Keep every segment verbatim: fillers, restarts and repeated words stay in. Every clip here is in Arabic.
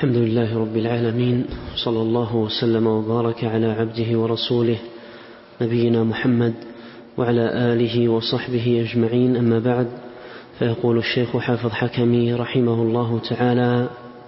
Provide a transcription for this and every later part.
الحمد لله رب العالمين، صلى الله وسلم وبارك على عبده ورسوله نبينا محمد وعلى آله وصحبه أجمعين. أما بعد، فيقول الشيخ حافظ حكمي رحمه الله تعالى: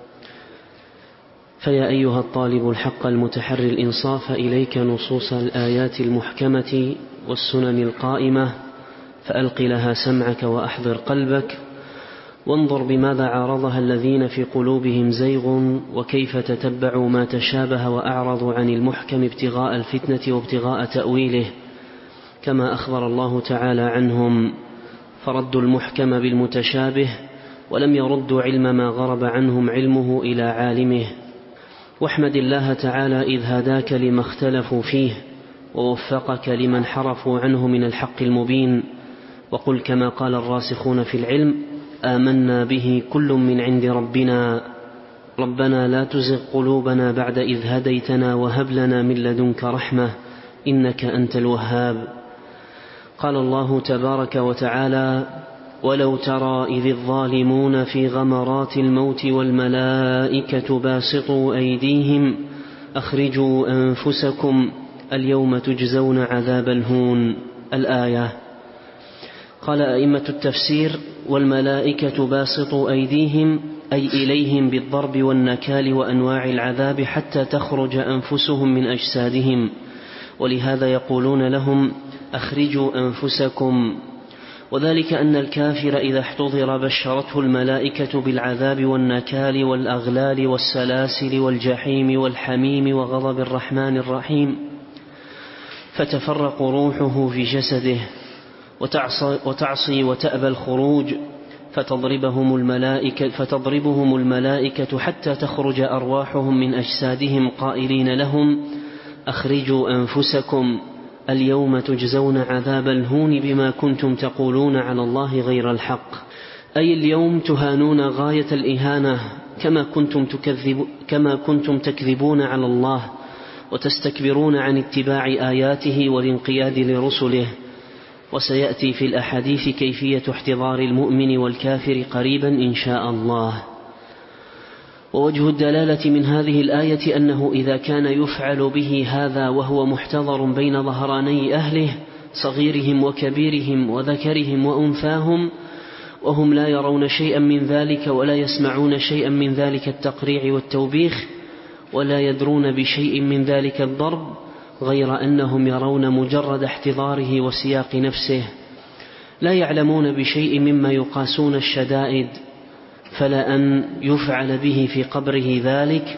فيا أيها الطالب الحق المتحري الإنصاف، إليك نصوص الآيات المحكمة والسنن القائمة، فألق لها سمعك وأحضر قلبك، وانظر بماذا عارضها الذين في قلوبهم زيغ، وكيف تتبعوا ما تشابه وأعرضوا عن المحكم ابتغاء الفتنة وابتغاء تأويله، كما أخبر الله تعالى عنهم، فردوا المحكم بالمتشابه ولم يردوا علم ما غرب عنهم علمه إلى عالمه. واحمد الله تعالى إذ هداك لما اختلفوا فيه، ووفقك لما انحرفوا عنه من الحق المبين. وقل كما قال الراسخون في العلم: آمنا به كل من عند ربنا، ربنا لا تزغ قلوبنا بعد إذ هديتنا وهب لنا من لدنك رحمة إنك أنت الوهاب. قال الله تبارك وتعالى: ولو ترى إذ الظالمون في غمرات الموت والملائكة باسطوا أيديهم أخرجوا أنفسكم اليوم تجزون عذاب الهون. الآية. قال أئمة التفسير: والملائكة باسطوا أيديهم أي إليهم بالضرب والنكال وأنواع العذاب حتى تخرج أنفسهم من أجسادهم، ولهذا يقولون لهم: أخرجوا أنفسكم. وذلك أن الكافر إذا احتضر بشرته الملائكة بالعذاب والنكال والأغلال والسلاسل والجحيم والحميم وغضب الرحمن الرحيم، فتفرق روحه في جسده وتعصي, وتعصي وتأبى الخروج، فتضربهم الملائكة, فتضربهم الملائكة حتى تخرج أرواحهم من أجسادهم قائلين لهم: أخرجوا أنفسكم اليوم تجزون عذاب الهون بما كنتم تقولون على الله غير الحق. أي اليوم تهانون غاية الإهانة، كما كنتم, تكذب كما كنتم تكذبون على الله وتستكبرون عن اتباع آياته والانقياد لرسله. وسيأتي في الأحاديث كيفية احتضار المؤمن والكافر قريبا إن شاء الله. ووجه الدلالة من هذه الآية أنه إذا كان يفعل به هذا وهو محتضر بين ظهراني أهله صغيرهم وكبيرهم وذكرهم وأنثاهم، وهم لا يرون شيئا من ذلك ولا يسمعون شيئا من ذلك التقريع والتوبيخ، ولا يدرون بشيء من ذلك الضرب، غير أنهم يرون مجرد احتضاره وسياق نفسه، لا يعلمون بشيء مما يقاسون الشدائد، فلا أن يفعل به في قبره ذلك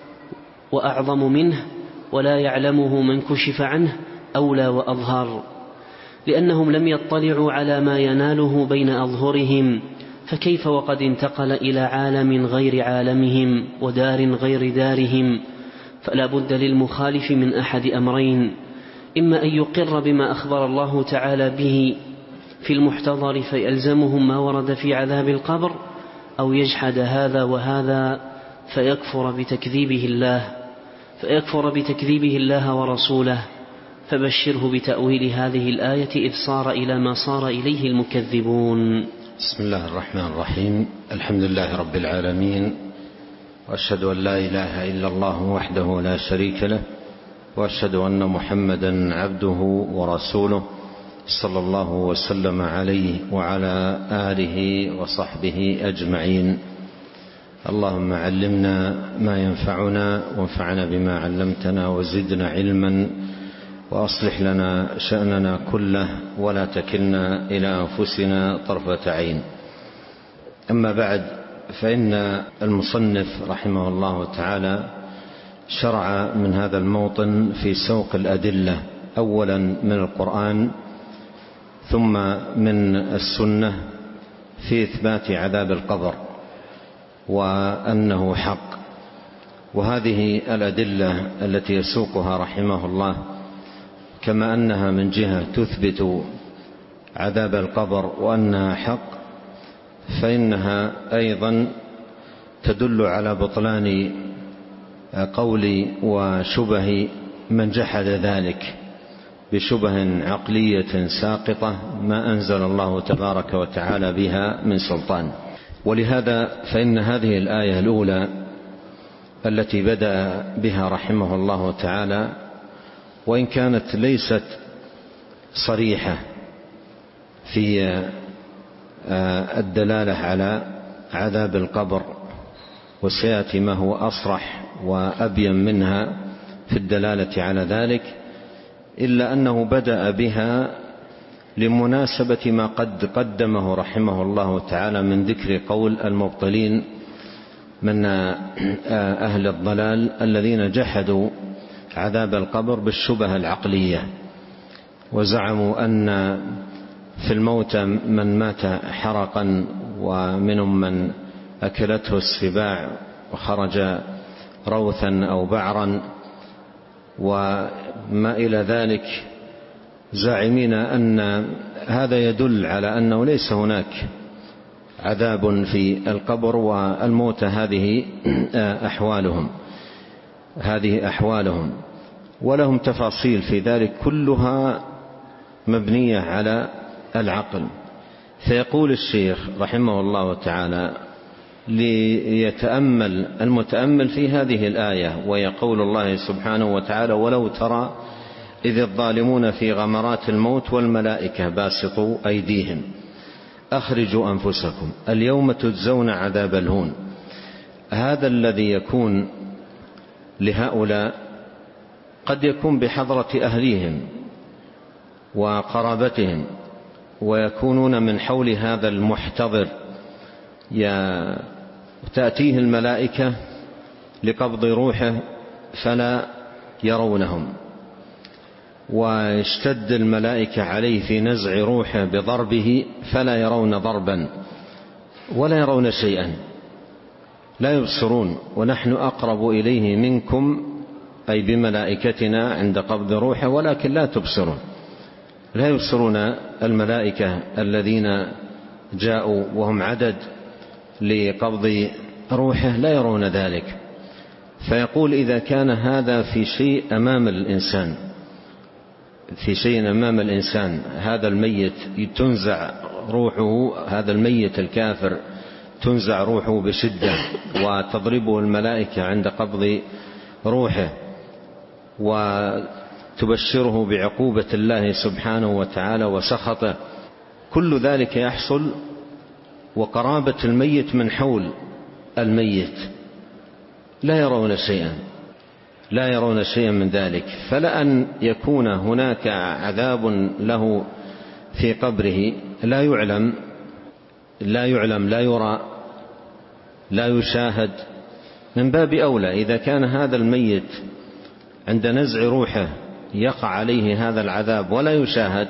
وأعظم منه ولا يعلمه من كشف عنه أولى وأظهر، لأنهم لم يطلعوا على ما يناله بين أظهرهم، فكيف وقد انتقل إلى عالم غير عالمهم ودار غير دارهم؟ فلا بد للمخالف من أحد أمرين: إما أن يقر بما أخبر الله تعالى به في المحتضر فيلزمهم ما ورد في عذاب القبر، أو يجحد هذا وهذا فيكفر بتكذيبه الله فيكفر بتكذيبه الله ورسوله. فبشره بتأويل هذه الآية إذ صار إلى ما صار إليه المكذبون. بسم الله الرحمن الرحيم. الحمد لله رب العالمين، وأشهد أن لا إله إلا الله وحده لا شريك له، وأشهد أن محمدا عبده ورسوله صلى الله وسلم عليه وعلى آله وصحبه أجمعين. اللهم علمنا ما ينفعنا وانفعنا بما علمتنا وزدنا علما، وأصلح لنا شأننا كله ولا تكلنا إلى أنفسنا طرفة عين. أما بعد، فإن المصنف رحمه الله تعالى شرع من هذا الموطن في سوق الأدلة، أولا من القرآن ثم من السنة، في إثبات عذاب القبر وأنه حق. وهذه الأدلة التي يسوقها رحمه الله، كما أنها من جهة تثبت عذاب القبر وأنها حق، فإنها أيضا تدل على بطلان قول وشبه من جحد ذلك بشبه عقلية ساقطة ما أنزل الله تبارك وتعالى بها من سلطان. ولهذا فإن هذه الآية الأولى التي بدأ بها رحمه الله تعالى، وإن كانت ليست صريحة في الدلالة على عذاب القبر، وسيأتي ما هو أصرح وأبين منها في الدلالة على ذلك، إلا أنه بدأ بها لمناسبة ما قد قدمه رحمه الله تعالى من ذكر قول المبطلين من أهل الضلال الذين جحدوا عذاب القبر بالشبه العقلية، وزعموا أن في الموت من مات حرقا، ومنهم من أكلته السباع وخرج روثا أو بعرا وما إلى ذلك، زاعمين أن هذا يدل على أنه ليس هناك عذاب في القبر، والموت هذه أحوالهم هذه أحوالهم ولهم تفاصيل في ذلك كلها مبنية على العقل. فيقول الشيخ رحمه الله تعالى ليتأمل المتأمل في هذه الآية، وهي قول الله سبحانه وتعالى: ولو ترى إذ الظالمون في غمرات الموت والملائكة باسطوا أيديهم أخرجوا أنفسكم اليوم تجزون عذاب الهون. هذا الذي يكون لهؤلاء قد يكون بحضرة أهليهم وقرابتهم، ويكونون من حول هذا المحتضر، تأتيه الملائكة لقبض روحه فلا يرونهم، ويشتد الملائكة عليه في نزع روحه بضربه فلا يرون ضربا ولا يرون شيئا، لا يبصرون. ونحن أقرب إليه منكم، أي بملائكتنا عند قبض روحه، ولكن لا تبصرون، لا يبصرون الملائكة الذين جاءوا وهم عدد لقبض روحه، لا يرون ذلك. فيقول: إذا كان هذا في شيء أمام الإنسان في شيء أمام الإنسان هذا الميت تنزع روحه، هذا الميت الكافر تنزع روحه بشدة وتضربه الملائكة عند قبض روحه، وتبشره بعقوبة الله سبحانه وتعالى وسخطه، كل ذلك يحصل وقرابة الميت من حول الميت، لا يرون شيئا لا يرون شيئا من ذلك. فلأن يكون هناك عذاب له في قبره لا يعلم لا يعلم لا يرى لا يشاهد، من باب أولى إذا كان هذا الميت عند نزع روحه يقع عليه هذا العذاب ولا يشاهد،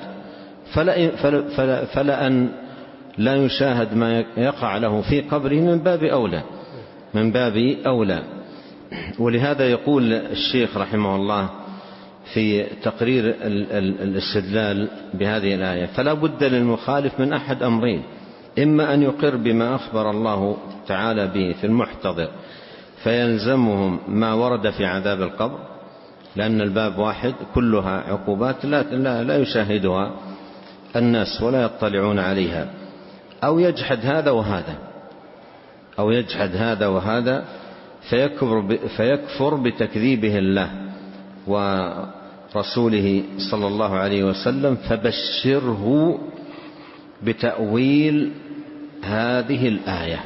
فلأن لا يشاهد ما يقع له في قبره من باب أولى من باب أولى. ولهذا يقول الشيخ رحمه الله في تقرير الاستدلال بهذه الآية: فلا بد للمخالف من أحد أمرين، إما أن يقر بما أخبر الله تعالى به في المحتضر فيلزمهم ما ورد في عذاب القبر، لأن الباب واحد كلها عقوبات لا, لا, لا يشاهدها الناس ولا يطلعون عليها، أو يجحد هذا وهذا أو يجحد هذا وهذا فيكفر, فيكفر بتكذيبه الله ورسوله صلى الله عليه وسلم. فبشره بتأويل هذه الآية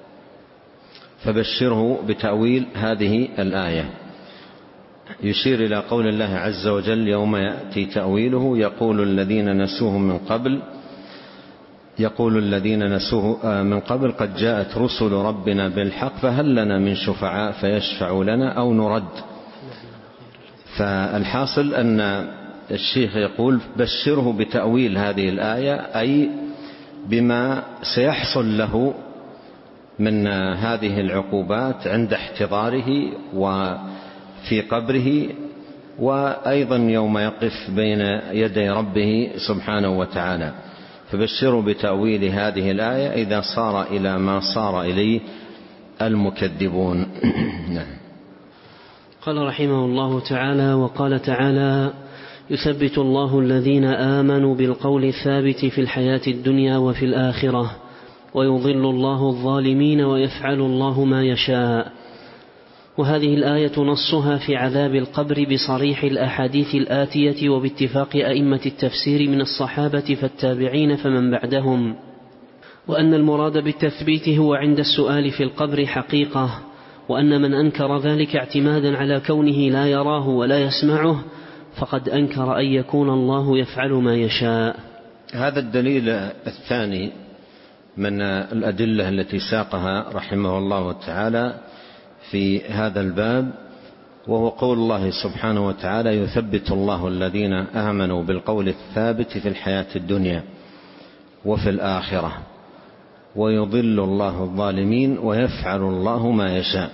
فبشره بتأويل هذه الآية يشير إلى قول الله عز وجل: يوم يأتي تأويله يقول الذين نسوه من قبل يقول الذين نسوه من قبل قد جاءت رسل ربنا بالحق فهل لنا من شفعاء فيشفعوا لنا أو نرد. فالحاصل أن الشيخ يقول: بشره بتأويل هذه الآية، أي بما سيحصل له من هذه العقوبات عند احتضاره وفي قبره، وأيضا يوم يقف بين يدي ربه سبحانه وتعالى. فبشروا بتأويل هذه الآية إذا صار إلى ما صار إليه المكذبون. قال رحمه الله تعالى: وقال تعالى: يثبت الله الذين آمنوا بالقول الثابت في الحياة الدنيا وفي الآخرة ويضل الله الظالمين ويفعل الله ما يشاء. وهذه الآية نصها في عذاب القبر بصريح الأحاديث الآتية وباتفاق أئمة التفسير من الصحابة فالتابعين فمن بعدهم، وأن المراد بالتثبيت هو عند السؤال في القبر حقيقة، وأن من أنكر ذلك اعتمادا على كونه لا يراه ولا يسمعه فقد أنكر أن يكون الله يفعل ما يشاء. هذا الدليل الثاني من الأدلة التي ساقها رحمه الله تعالى في هذا الباب، وهو قول الله سبحانه وتعالى: يثبت الله الذين آمنوا بالقول الثابت في الحياة الدنيا وفي الآخرة ويضل الله الظالمين ويفعل الله ما يشاء.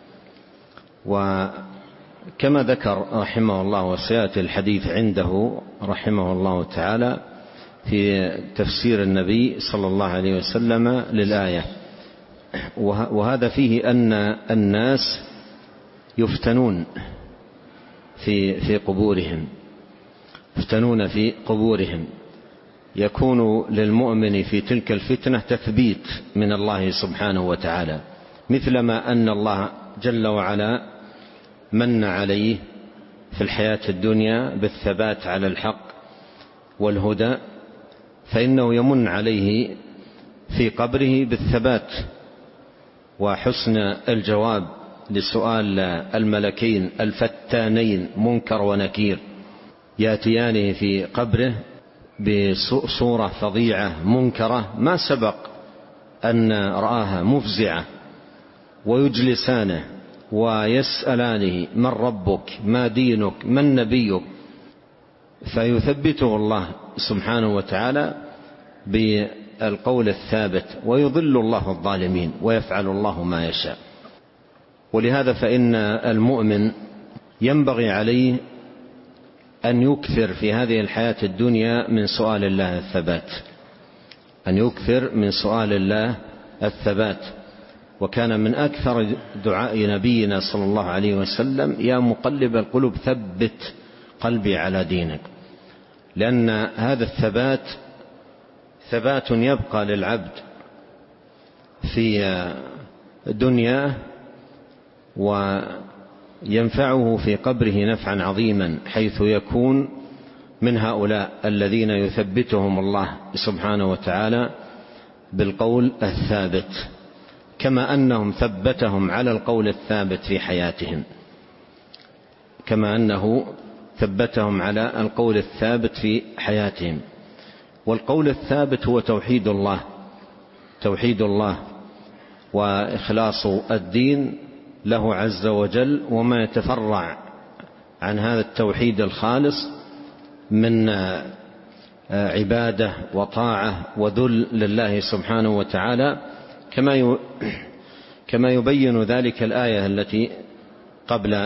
وكما ذكر رحمه الله، وسيأتي الحديث عنده رحمه الله تعالى في تفسير النبي صلى الله عليه وسلم للآية، وهذا فيه أن الناس يفتنون في في قبورهم يفتنون في قبورهم يكون للمؤمن في تلك الفتنة تثبيت من الله سبحانه وتعالى، مثلما أن الله جل وعلا من عليه في الحياة الدنيا بالثبات على الحق والهدى، فإنه يمن عليه في قبره بالثبات وحسن الجواب لسؤال الملكين الفتانين منكر ونكير، يأتيانه في قبره بصورة فظيعة منكرة ما سبق أن رآها مفزعة، ويجلسانه ويسألانه: من ربك؟ ما دينك؟ من نبيك؟ فيثبته الله سبحانه وتعالى بالقول الثابت، ويضل الله الظالمين ويفعل الله ما يشاء. ولهذا فإن المؤمن ينبغي عليه أن يكثر في هذه الحياة الدنيا من سؤال الله الثبات، أن يكثر من سؤال الله الثبات. وكان من أكثر دعاء نبينا صلى الله عليه وسلم: يا مقلب القلوب ثبت قلبي على دينك. لأن هذا الثبات ثبات يبقى للعبد في دنياه وينفعه في قبره نفعا عظيما، حيث يكون من هؤلاء الذين يثبتهم الله سبحانه وتعالى بالقول الثابت، كما أنهم ثبتهم على القول الثابت في حياتهم، كما أنه ثبتهم على القول الثابت في حياتهم. والقول الثابت هو توحيد الله، توحيد الله وإخلاص الدين له عز وجل، وما يتفرع عن هذا التوحيد الخالص من عبادة وطاعة وذل لله سبحانه وتعالى، كما كما يبين ذلك الآية التي قبل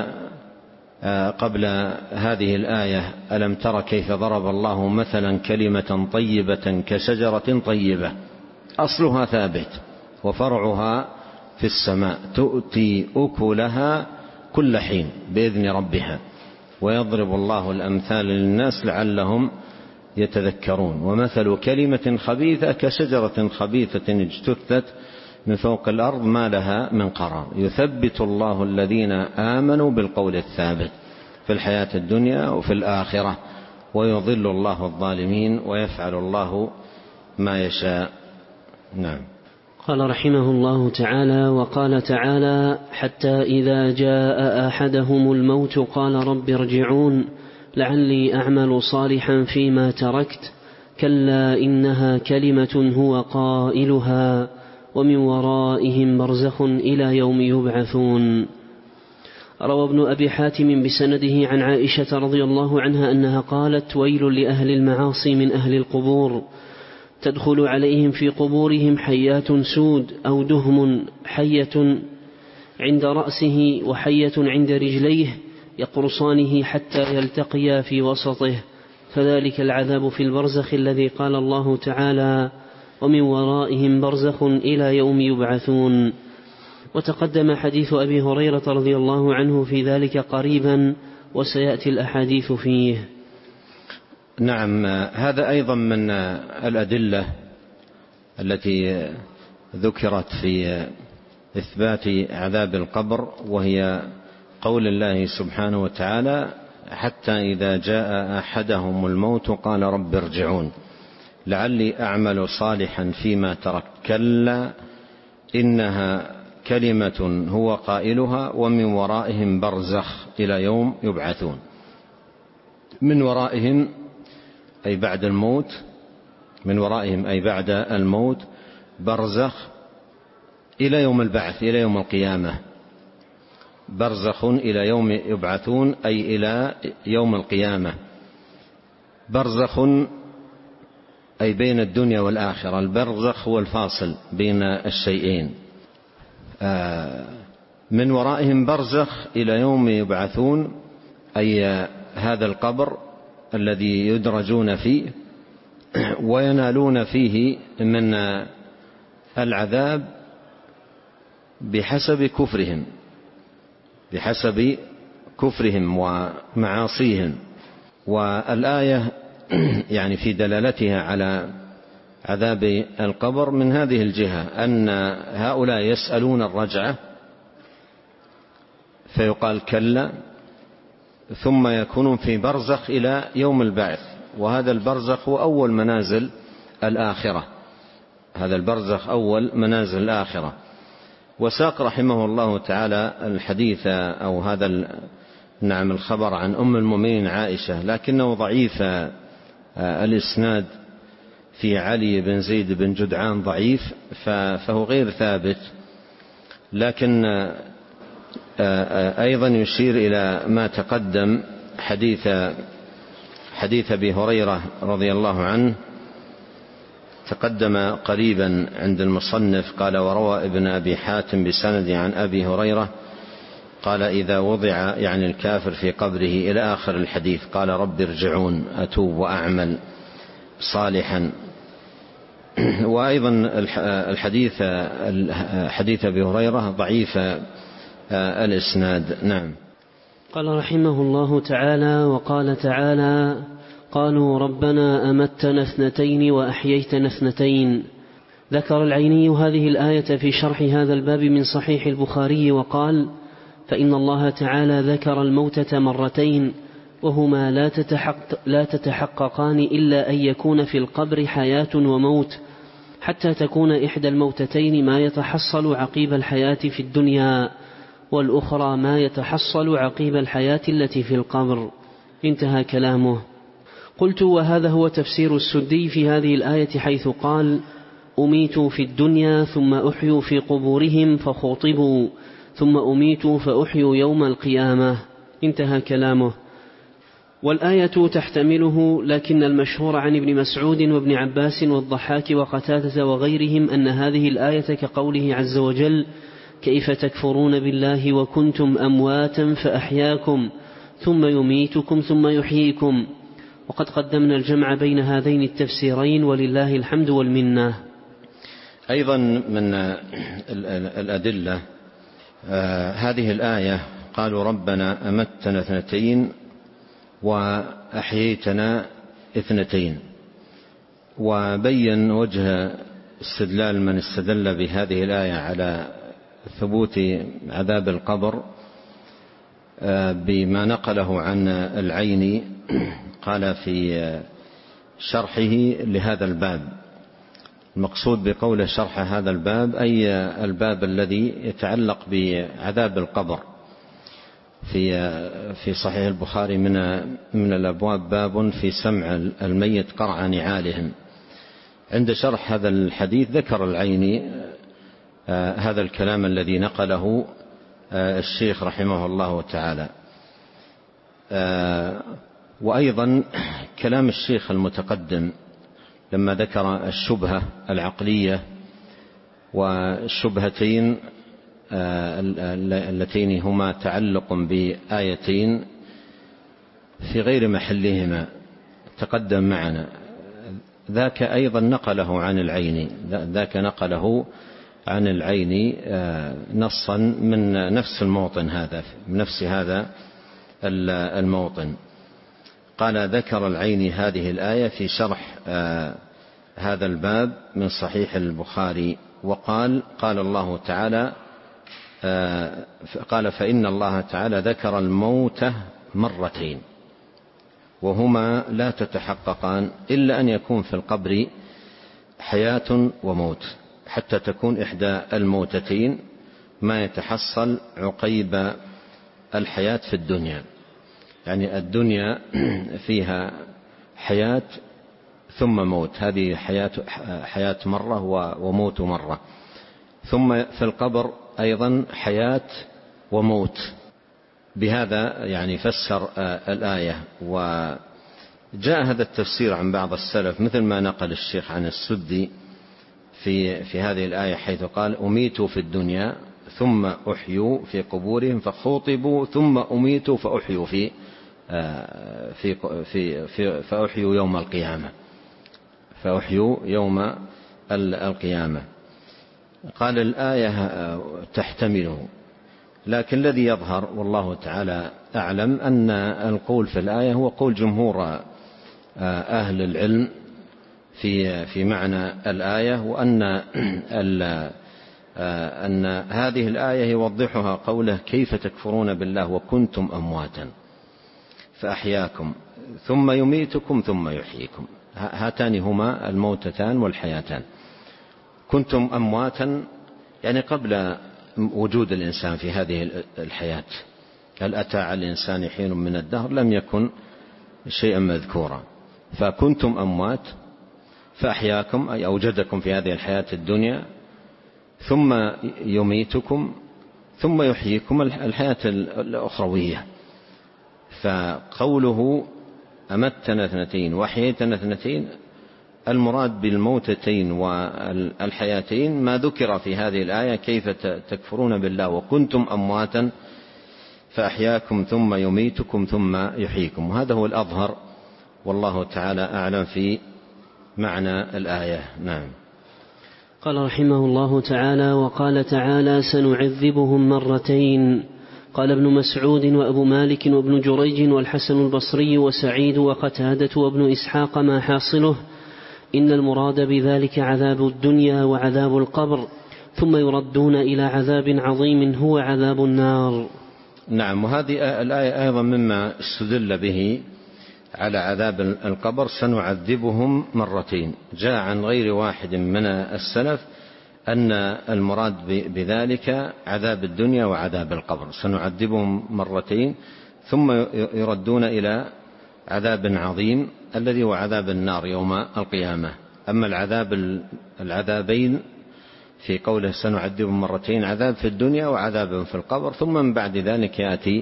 قبل هذه الآية: ألم تر كيف ضرب الله مثلا كلمة طيبة كشجرة طيبة أصلها ثابت وفرعها في السماء تؤتي أكلها كل حين بإذن ربها ويضرب الله الأمثال للناس لعلهم يتذكرون. ومثل كلمة خبيثة كشجرة خبيثة اجتثت من فوق الأرض ما لها من قرار. يثبت الله الذين آمنوا بالقول الثابت في الحياة الدنيا وفي الآخرة ويضل الله الظالمين ويفعل الله ما يشاء. نعم. قال رحمه الله تعالى: وقال تعالى: حتى إذا جاء أحدهم الموت قال رب ارجعون لعلي أعمل صالحا فيما تركت كلا إنها كلمة هو قائلها ومن ورائهم برزخ إلى يوم يبعثون. روى ابن أبي حاتم بسنده عن عائشة رضي الله عنها أنها قالت: ويل لأهل المعاصي من أهل القبور، تدخل عليهم في قبورهم حيات سود أو دهم، حية عند رأسه وحية عند رجليه يقرصانه حتى يلتقيا في وسطه، فذلك العذاب في البرزخ الذي قال الله تعالى: ومن ورائهم برزخ إلى يوم يبعثون. وتقدم حديث أبي هريرة رضي الله عنه في ذلك قريبا، وسيأتي الأحاديث فيه. نعم. هذا أيضا من الأدلة التي ذكرت في إثبات عذاب القبر، وهي قول الله سبحانه وتعالى: حتى إذا جاء أحدهم الموت قال رب ارجعون لعلي أعمل صالحا فيما ترك كلا إنها كلمة هو قائلها ومن ورائهم برزخ إلى يوم يبعثون. من ورائهم أي بعد الموت، من ورائهم أي بعد الموت، برزخ إلى يوم البعث، إلى يوم القيامة. برزخ إلى يوم يبعثون أي إلى يوم القيامة. برزخ أي بين الدنيا والآخرة، البرزخ هو الفاصل بين الشيئين. من ورائهم برزخ إلى يوم يبعثون أي هذا القبر الذي يدرجون فيه وينالون فيه من العذاب بحسب كفرهم بحسب كفرهم ومعاصيهم. والآية يعني في دلالتها على عذاب القبر من هذه الجهة أن هؤلاء يسألون الرجعة فيقال كلا، ثم يكونون في برزخ إلى يوم البعث، وهذا البرزخ هو أول منازل الآخرة، هذا البرزخ أول منازل الآخرة. وساق رحمه الله تعالى الحديث أو هذا نعم الخبر عن أم المؤمنين عائشة، لكنه ضعيف الإسناد في علي بن زيد بن جدعان ضعيف، فهو غير ثابت، لكن أيضا يشير إلى ما تقدم حديث حديث أبي هريرة رضي الله عنه تقدم قريبا عند المصنف. قال: وروى ابن أبي حاتم بسند عن أبي هريرة قال: إذا وضع يعني الكافر في قبره إلى آخر الحديث قال: رب ارجعون أتوب وأعمل صالحا. وأيضا الحديث حديث أبي هريرة ضعيف الإسناد. نعم. قال رحمه الله تعالى: وقال تعالى: قالوا ربنا أمتنا اثنتين وأحييتنا اثنتين. ذكر العيني هذه الآية في شرح هذا الباب من صحيح البخاري وقال: فإن الله تعالى ذكر الموتة مرتين وهما لا, تتحقق لا تتحققان إلا أن يكون في القبر حياة وموت، حتى تكون إحدى الموتتين ما يتحصل عقيب الحياة في الدنيا، والأخرى ما يتحصل عقيب الحياة التي في القبر. انتهى كلامه. قلت: وهذا هو تفسير السدي في هذه الآية حيث قال: أميتوا في الدنيا ثم أحيوا في قبورهم فخوطبوا ثم أميتوا فأحيوا يوم القيامة. انتهى كلامه. والآية تحتمله، لكن المشهور عن ابن مسعود وابن عباس والضحاك وقتادة وغيرهم أن هذه الآية كقوله عز وجل: كيف تكفرون بالله وكنتم أمواتا فأحياكم ثم يميتكم ثم يحييكم. وقد قدمنا الجمع بين هذين التفسيرين ولله الحمد والمنة. أيضا من الأدلة هذه الآية: قالوا ربنا أمتنا اثنتين وأحييتنا اثنتين. وبين وجه استدلال من استدل بهذه الآية على ثبوت عذاب القبر بما نقله عن العيني. قال في شرحه لهذا الباب: المقصود بقوله شرح هذا الباب أي الباب الذي يتعلق بعذاب القبر. في في صحيح البخاري من من الأبواب باب في سمع الميت قرع نعالهم. عند شرح هذا الحديث ذكر العيني هذا الكلام الذي نقله الشيخ رحمه الله تعالى. وأيضا كلام الشيخ المتقدم لما ذكر الشبهة العقلية والشبهتين اللتين هما تعلق بآيتين في غير محلهما تقدم معنا، ذاك أيضا نقله عن العيني ذاك نقله عن العيني نصا من نفس الموطن هذا من نفس هذا الموطن. قال: ذكر العيني هذه الآية في شرح هذا الباب من صحيح البخاري وقال: قال الله تعالى: قال فإن الله تعالى ذكر الموت مرتين وهما لا تتحققان إلا أن يكون في القبر حياة وموت، حتى تكون إحدى الموتتين ما يتحصل عقيب الحياة في الدنيا. يعني الدنيا فيها حياة ثم موت، هذه حياة, حياة مرة وموت مرة، ثم في القبر أيضا حياة وموت. بهذا يعني فسر الآية. وجاء هذا التفسير عن بعض السلف مثل ما نقل الشيخ عن السدي في, في هذه الآية، حيث قال أميتوا في الدنيا ثم أحيوا في قبورهم فخوطبوا ثم أميتوا فأحيوا في, في, في, في فأحيوا يوم القيامة فأحيوا يوم القيامة. قال الآية تحتمله، لكن الذي يظهر والله تعالى أعلم أن القول في الآية هو قول جمهور أهل العلم في في معنى الآية، وأن أن هذه الآية يوضحها قوله كيف تكفرون بالله وكنتم أمواتا فأحياكم ثم يميتكم ثم يحييكم. هاتان هما الموتتان والحياتان. كنتم أمواتا يعني قبل وجود الإنسان في هذه الحياة، هل أتى على الإنسان حين من الدهر لم يكن شيئا مذكورا، فكنتم أموات فأحياكم أي أوجدكم في هذه الحياة الدنيا، ثم يميتكم ثم يحييكم الحياة الأخروية. فقوله أمتنا اثنتين وأحييتنا اثنتين، المراد بالموتتين والحياتين ما ذكر في هذه الآية كيف تكفرون بالله وكنتم أمواتا فأحياكم ثم يميتكم ثم يحييكم. وهذا هو الأظهر والله تعالى أعلم في معنى الآية. نعم. قال رحمه الله تعالى: وقال تعالى: سنعذبهم مرتين. قال ابن مسعود وأبو مالك وابن جريج والحسن البصري وسعيد وقتادة وابن إسحاق ما حاصله إن المراد بذلك عذاب الدنيا وعذاب القبر، ثم يردون إلى عذاب عظيم هو عذاب النار. نعم. وهذه الآية أيضا مما استدل به على عذاب القبر: سنعذبهم مرتين. جاء عن غير واحد من السلف أن المراد بذلك عذاب الدنيا وعذاب القبر، سنعذبهم مرتين ثم يردون إلى عذاب عظيم الذي هو عذاب النار يوم القيامة. أما العذاب العذابين في قوله سنعذبهم مرتين، عذاب في الدنيا وعذاب في القبر، ثم من بعد ذلك يأتي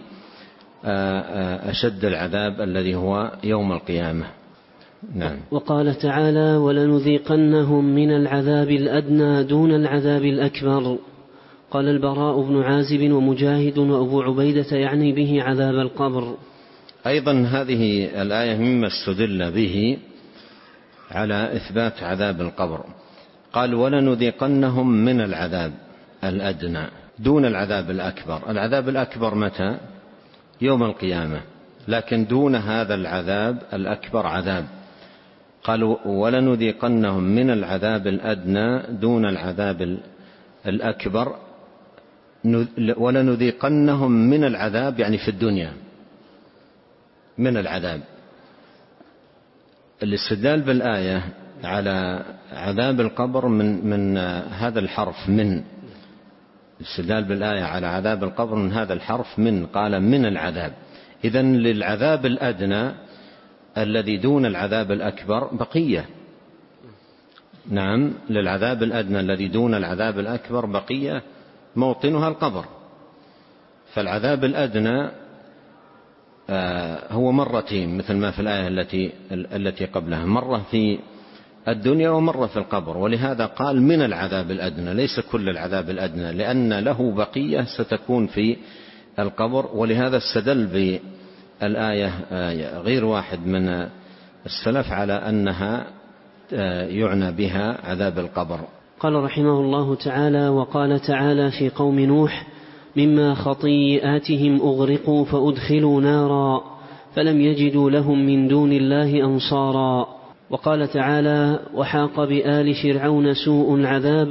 أشد العذاب الذي هو يوم القيامة. نعم. وقال تعالى: ولنذيقنهم من العذاب الأدنى دون العذاب الأكبر. قال البراء بن عازب ومجاهد وأبو عبيدة يعني به عذاب القبر. أيضا هذه الآية مما استدل به على إثبات عذاب القبر. قال: ولنذيقنهم من العذاب الأدنى دون العذاب الأكبر. العذاب الأكبر متى؟ يوم القيامة، لكن دون هذا العذاب الأكبر عذاب. قالوا: ولنذيقنهم من العذاب الأدنى دون العذاب الأكبر. ولنذيقنهم من العذاب يعني في الدنيا من العذاب. الاستدلال بالآية على عذاب القبر من من هذا الحرف من. الاستدلال بالآية على عذاب القبر من هذا الحرف من. قال: من العذاب. إذن للعذاب الأدنى الذي دون العذاب الأكبر بقية. نعم، للعذاب الأدنى الذي دون العذاب الأكبر بقية موطنها القبر. فالعذاب الأدنى هو مرتين مثل ما في الآية التي التي قبلها، مرة في الدنيا ومرة في القبر. ولهذا قال من العذاب الأدنى، ليس كل العذاب الأدنى، لأن له بقية ستكون في القبر. ولهذا استدل بالآية غير واحد من السلف على أنها يعنى بها عذاب القبر. قال رحمه الله تعالى: وقال تعالى في قوم نوح: مما خطيئاتهم أغرقوا فأدخلوا نارا فلم يجدوا لهم من دون الله أنصارا. وقال تعالى: وحاق بآل فرعون سوء العذاب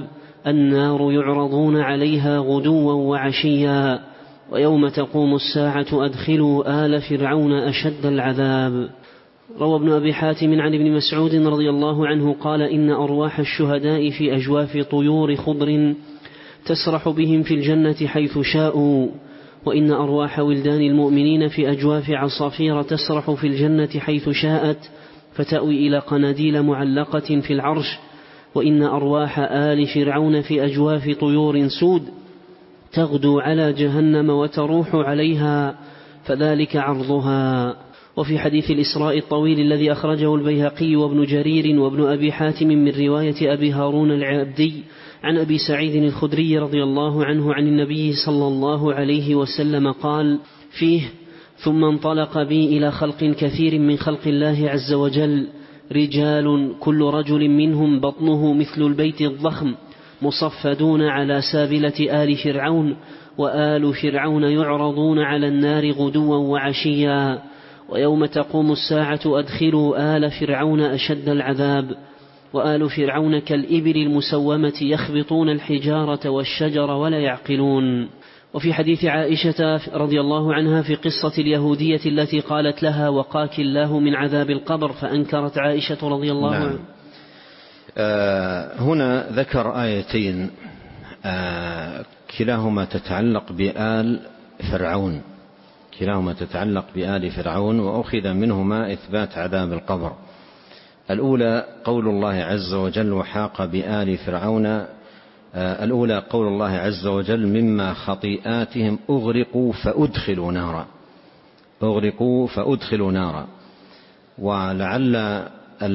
النار يعرضون عليها غدوا وعشيا ويوم تقوم الساعة أدخلوا آل فرعون أشد العذاب. روى ابن أبي حاتم عن ابن مسعود رضي الله عنه قال إن أرواح الشهداء في أجواف طيور خضر تسرح بهم في الجنة حيث شاءوا، وإن أرواح ولدان المؤمنين في أجواف عصافير تسرح في الجنة حيث شاءت فتأوي إلى قناديل معلقة في العرش، وإن أرواح آل فرعون في أجواف طيور سود تغدو على جهنم وتروح عليها فذلك عرضها. وفي حديث الإسراء الطويل الذي أخرجه البيهقي وابن جرير وابن أبي حاتم من رواية أبي هارون العبدي عن أبي سعيد الخدري رضي الله عنه عن النبي صلى الله عليه وسلم قال فيه: ثم انطلق بي إلى خلق كثير من خلق الله عز وجل، رجال كل رجل منهم بطنه مثل البيت الضخم، مصفدون على سابلة آل فرعون، وآل فرعون يعرضون على النار غدوا وعشيا، ويوم تقوم الساعة أدخلوا آل فرعون أشد العذاب، وآل فرعون كالإبل المسومة يخبطون الحجارة والشجر ولا يعقلون. وفي حديث عائشة رضي الله عنها في قصة اليهودية التي قالت لها: وقاك الله من عذاب القبر، فأنكرت عائشة رضي الله عنها. نعم. آه هنا ذكر آيتين آه كلاهما تتعلق بآل فرعون كلاهما تتعلق بآل فرعون وأخذ منهما إثبات عذاب القبر. الأولى قول الله عز وجل: وحاق بآل فرعون آه الأولى قول الله عز وجل: مما خطيئاتهم أغرقوا فأدخلوا نارا أغرقوا فأدخلوا نارا. ولعل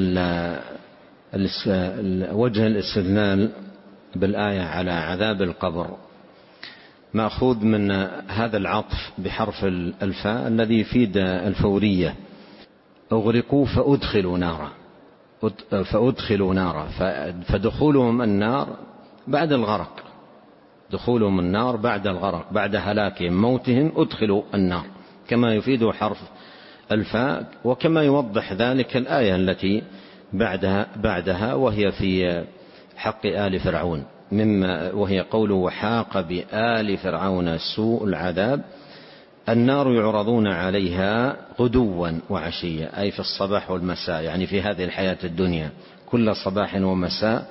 وجه الاستدلال بالآية على عذاب القبر مأخوذ من هذا العطف بحرف الفاء الذي يفيد الفورية: أغرقوا فأدخلوا نارا فأدخلوا نارا فدخولهم النار بعد الغرق دخولهم النار بعد الغرق بعد هلاكهم موتهم أدخلوا النار، كما يفيد حرف الفاء، وكما يوضح ذلك الآية التي بعدها, بعدها وهي في حق آل فرعون، مما وهي قوله: وحاق بآل فرعون سوء العذاب النار يعرضون عليها غدوا وعشيا، أي في الصباح والمساء، يعني في هذه الحياة الدنيا كل صباح ومساء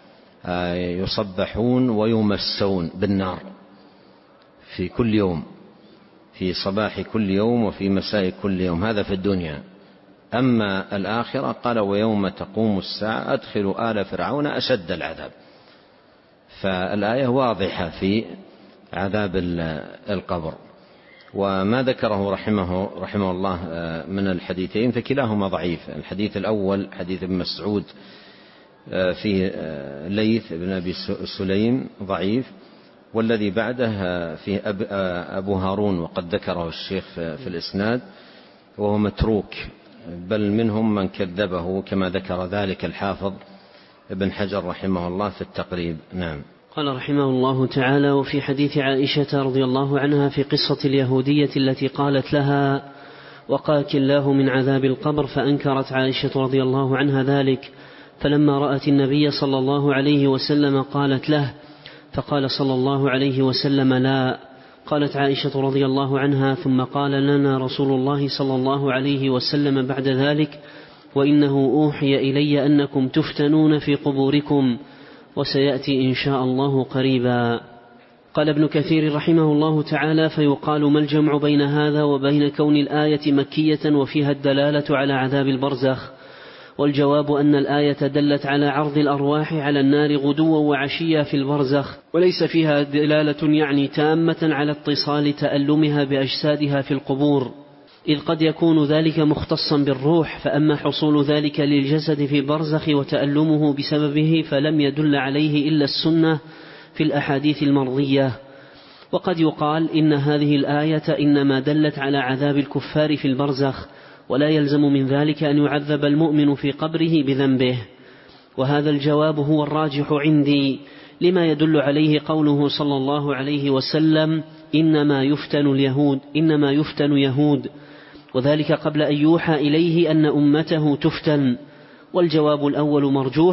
يصبحون ويمسون بالنار في كل يوم، في صباح كل يوم وفي مساء كل يوم، هذا في الدنيا. أما الآخرة قال: ويوم تقوم الساعة أدخلوا آل فرعون أشد العذاب. فالآية واضحة في عذاب القبر. وما ذكره رحمه, رحمه الله من الحديثين فكلاهما ضعيف. الحديث الأول حديث ابن مسعود في ليث بن أبي سليم ضعيف، والذي بعده في أبو هارون وقد ذكره الشيخ في الإسناد وهو متروك، بل منهم من كذبه كما ذكر ذلك الحافظ ابن حجر رحمه الله في التقريب. نعم. قال رحمه الله تعالى: وفي حديث عائشة رضي الله عنها في قصة اليهودية التي قالت لها: وقاك الله من عذاب القبر، فأنكرت عائشة رضي الله عنها ذلك، فلما رأت النبي صلى الله عليه وسلم قالت له، فقال صلى الله عليه وسلم: لا. قالت عائشة رضي الله عنها: ثم قال لنا رسول الله صلى الله عليه وسلم بعد ذلك: وإنه أوحي إلي أنكم تفتنون في قبوركم، وسيأتي إن شاء الله قريبا. قال ابن كثير رحمه الله تعالى: فيقال ما الجمع بين هذا وبين كون الآية مكية وفيها الدلالة على عذاب البرزخ؟ والجواب أن الآية دلت على عرض الأرواح على النار غدوا وعشيا في البرزخ، وليس فيها دلالة يعني تامة على اتصال تألمها بأجسادها في القبور، إذ قد يكون ذلك مختصا بالروح، فأما حصول ذلك للجسد في البرزخ وتألمه بسببه فلم يدل عليه إلا السنة في الأحاديث المرضية. وقد يقال إن هذه الآية إنما دلت على عذاب الكفار في البرزخ، ولا يلزم من ذلك أن يعذب المؤمن في قبره بذنبه، وهذا الجواب هو الراجح عندي، لما يدل عليه قوله صلى الله عليه وسلم: إنما يفتن اليهود إنما يفتن يهود، وذلك قبل أن يوحى إليه أن أمته تفتن. والجواب الأول مرجوح،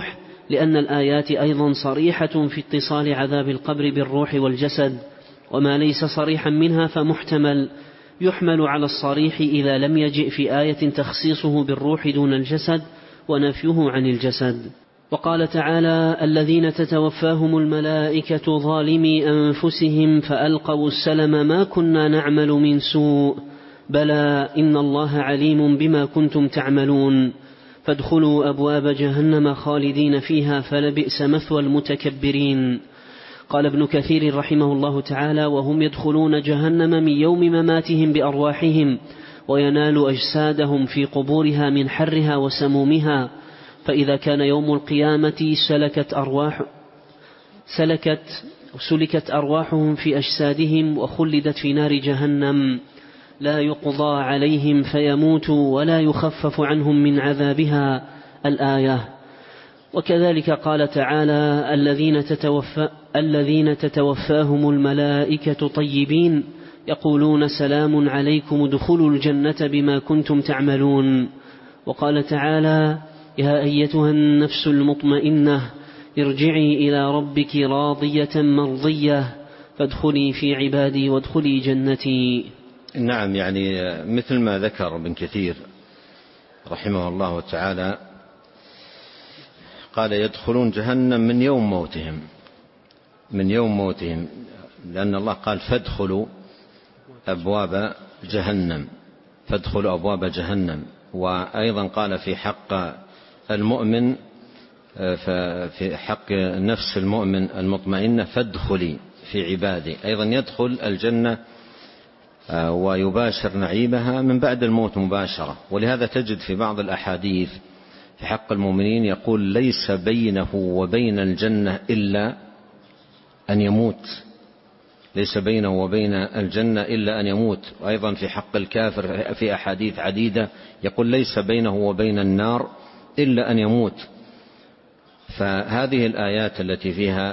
لأن الآيات أيضا صريحة في اتصال عذاب القبر بالروح والجسد، وما ليس صريحا منها فمحتمل يحمل على الصريح إذا لم يجئ في آية تخصيصه بالروح دون الجسد ونفيه عن الجسد. وقال تعالى: الذين تتوفاهم الملائكة ظالمي أنفسهم فألقوا السلم ما كنا نعمل من سوء بلى إن الله عليم بما كنتم تعملون فادخلوا أبواب جهنم خالدين فيها فلبئس مثوى المتكبرين. قال ابن كثير رحمه الله تعالى: وهم يدخلون جهنم من يوم مماتهم بأرواحهم وينال أجسادهم في قبورها من حرها وسمومها، فإذا كان يوم القيامة سلكت أرواح سلكت سلكت أرواحهم في أجسادهم وخلدت في نار جهنم لا يقضى عليهم فيموتوا ولا يخفف عنهم من عذابها، الآية. وكذلك قال تعالى: الذين تتوفى الذين تتوفاهم الملائكة طيبين يقولون سلام عليكم ادخلوا الجنة بما كنتم تعملون. وقال تعالى: يا أيتها النفس المطمئنة ارجعي إلى ربك راضية مرضية فادخلي في عبادي وادخلي جنتي. نعم، يعني مثل ما ذكر ابن كثير رحمه الله تعالى، قال: يدخلون جهنم من يوم موتهم من يوم موتهم لأن الله قال: فادخلوا أبواب جهنم فادخلوا أبواب جهنم. وأيضا قال في حق المؤمن في حق نفس المؤمن المطمئنة: فادخلي في عبادي. أيضا يدخل الجنة ويباشر نعيمها من بعد الموت مباشرة. ولهذا تجد في بعض الأحاديث في حق المؤمنين يقول: ليس بينه وبين الجنة إلا أن يموت ليس بينه وبين الجنة إلا أن يموت. وأيضا في حق الكافر في أحاديث عديدة يقول: ليس بينه وبين النار إلا أن يموت. فهذه الآيات التي فيها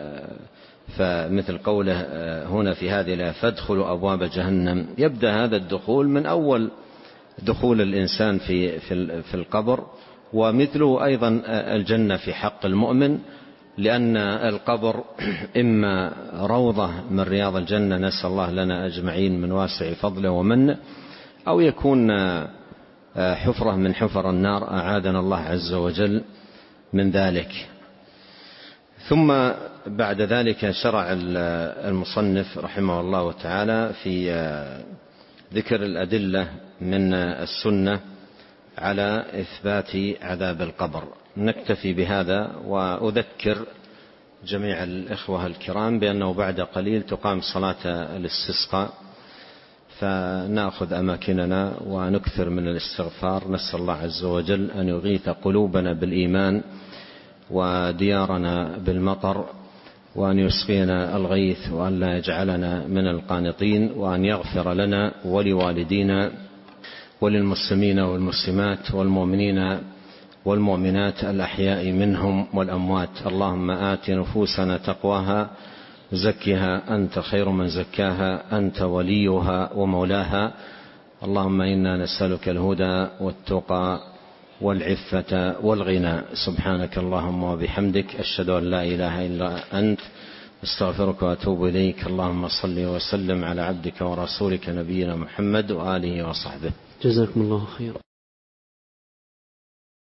فمثل قوله هنا في هذه الآية: فادخلوا أبواب جهنم، يبدأ هذا الدخول من أول دخول الإنسان في في القبر. ومثله أيضا الجنة في حق المؤمن، لأن القبر إما روضة من رياض الجنة، نسأل الله لنا أجمعين من واسع فضله ومنه، أو يكون حفرة من حفر النار، أعاذنا الله عز وجل من ذلك. ثم بعد ذلك شرع المصنف رحمه الله تعالى في ذكر الأدلة من السنة على إثبات عذاب القبر. نكتفي بهذا، وأذكر جميع الإخوة الكرام بأنه بعد قليل تقام صلاة الاستسقاء، فنأخذ أماكننا ونكثر من الاستغفار. نسأل الله عز وجل أن يغيث قلوبنا بالإيمان وديارنا بالمطر، وأن يسقينا الغيث، وأن لا يجعلنا من القانطين، وأن يغفر لنا ولوالدينا وللمسلمين والمسلمات والمؤمنين والمؤمنات الأحياء منهم والأموات. اللهم آت نفوسنا تقواها زكها أنت خير من زكاها أنت وليها ومولاها. اللهم إنا نسألك الهدى والتقى والعفة والغنى. سبحانك اللهم وبحمدك، أشهد أن لا إله إلا أنت، استغفرك وأتوب إليك. اللهم صل وسلم على عبدك ورسولك نبينا محمد وآله وصحبه. جزاكم الله خيرا.